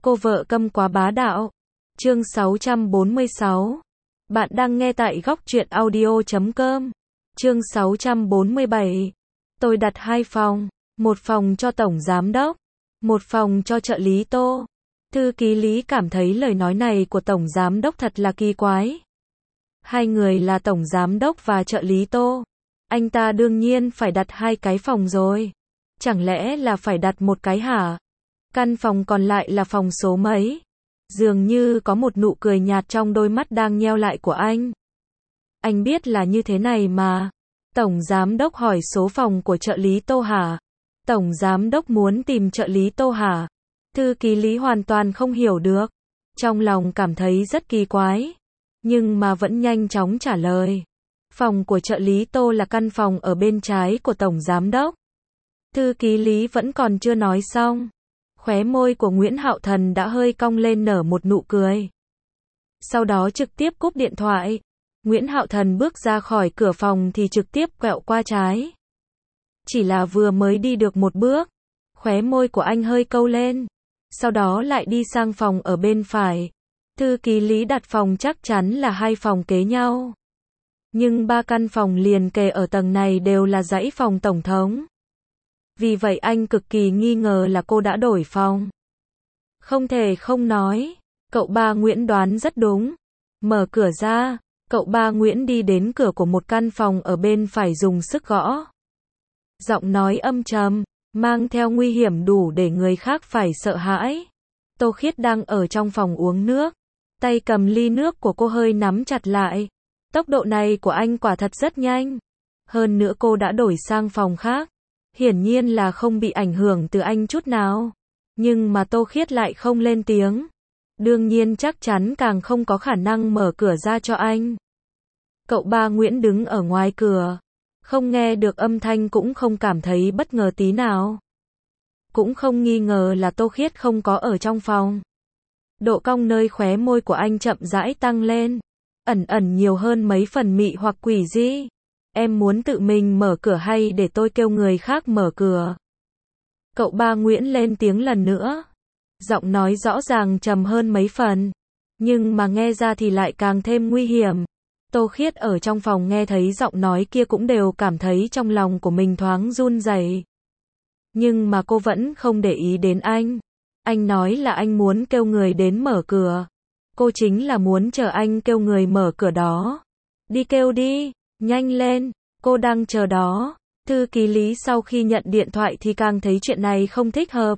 Cô vợ câm quá bá đạo. Chương 646. Bạn đang nghe tại góc truyện audio.com. Chương 647. Tôi đặt 2 phòng, một phòng cho tổng giám đốc, một phòng cho trợ lý Tô. Thư ký Lý cảm thấy lời nói này của tổng giám đốc thật là kỳ quái. Hai người là tổng giám đốc và trợ lý Tô. Anh ta đương nhiên phải đặt 2 cái phòng rồi. Chẳng lẽ là phải đặt một cái hả? Căn phòng còn lại là phòng số mấy? Dường như có một nụ cười nhạt trong đôi mắt đang nheo lại của anh. Anh biết là như thế này mà. Tổng giám đốc hỏi số phòng của trợ lý Tô hả? Tổng giám đốc muốn tìm trợ lý Tô hả? Thư ký Lý hoàn toàn không hiểu được. Trong lòng cảm thấy rất kỳ quái. Nhưng mà vẫn nhanh chóng trả lời. Phòng của trợ lý Tô là căn phòng ở bên trái của tổng giám đốc. Thư ký Lý vẫn còn chưa nói xong. Khóe môi của Nguyễn Hạo Thần đã hơi cong lên nở một nụ cười. Sau đó trực tiếp cúp điện thoại. Nguyễn Hạo Thần bước ra khỏi cửa phòng thì trực tiếp quẹo qua trái. Chỉ là vừa mới đi được một bước, khóe môi của anh hơi câu lên. Sau đó lại đi sang phòng ở bên phải. Thư ký Lý đặt phòng chắc chắn là 2 phòng kế nhau. Nhưng 3 căn phòng liền kề ở tầng này đều là dãy phòng tổng thống. Vì vậy anh cực kỳ nghi ngờ là cô đã đổi phòng. Không thể không nói, cậu ba Nguyễn đoán rất đúng. Mở cửa ra, cậu ba Nguyễn đi đến cửa của một căn phòng ở bên phải dùng sức gõ. Giọng nói âm trầm, mang theo nguy hiểm đủ để người khác phải sợ hãi. Tô Khiết đang ở trong phòng uống nước. Tay cầm ly nước của cô hơi nắm chặt lại. Tốc độ này của anh quả thật rất nhanh. Hơn nữa cô đã đổi sang phòng khác. Hiển nhiên là không bị ảnh hưởng từ anh chút nào. Nhưng mà Tô Khiết lại không lên tiếng. Đương nhiên chắc chắn càng không có khả năng mở cửa ra cho anh. Cậu ba Nguyễn đứng ở ngoài cửa. Không nghe được âm thanh cũng không cảm thấy bất ngờ tí nào. Cũng không nghi ngờ là Tô Khiết không có ở trong phòng. Độ cong nơi khóe môi của anh chậm rãi tăng lên. Ẩn ẩn nhiều hơn mấy phần mị hoặc quỷ dị. Em muốn tự mình mở cửa hay để tôi kêu người khác mở cửa? Cậu ba Nguyễn lên tiếng lần nữa. Giọng nói rõ ràng trầm hơn mấy phần. Nhưng mà nghe ra thì lại càng thêm nguy hiểm. Tô Khiết ở trong phòng nghe thấy giọng nói kia cũng đều cảm thấy trong lòng của mình thoáng run rẩy. Nhưng mà cô vẫn không để ý đến anh. Anh nói là anh muốn kêu người đến mở cửa. Cô chính là muốn chờ anh kêu người mở cửa đó. Đi kêu đi, nhanh lên, cô đang chờ đó. Thư ký Lý sau khi nhận điện thoại thì càng thấy chuyện này không thích hợp.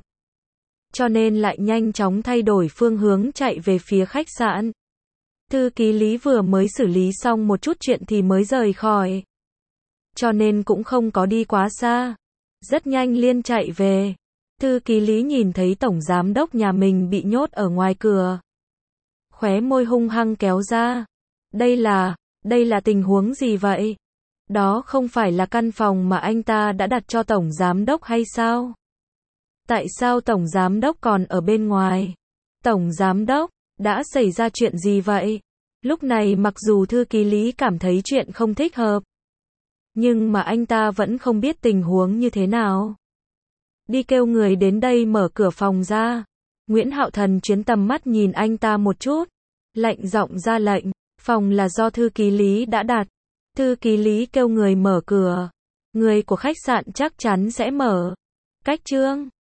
Cho nên lại nhanh chóng thay đổi phương hướng chạy về phía khách sạn. Thư ký Lý vừa mới xử lý xong một chút chuyện thì mới rời khỏi. Cho nên cũng không có đi quá xa. Rất nhanh liền chạy về. Thư ký Lý nhìn thấy tổng giám đốc nhà mình bị nhốt ở ngoài cửa. Khóe môi hung hăng kéo ra. Đây là tình huống gì vậy? Đó không phải là căn phòng mà anh ta đã đặt cho tổng giám đốc hay sao? Tại sao tổng giám đốc còn ở bên ngoài? Tổng giám đốc, đã xảy ra chuyện gì vậy? Lúc này mặc dù thư ký Lý cảm thấy chuyện không thích hợp, nhưng mà anh ta vẫn không biết tình huống như thế nào. Đi kêu người đến đây mở cửa phòng ra. Nguyễn Hạo Thần chuyến tầm mắt nhìn anh ta một chút. Lạnh giọng ra lệnh. Phòng là do thư ký Lý đã đặt. Thư ký Lý kêu người mở cửa. Người của khách sạn chắc chắn sẽ mở. Cách chương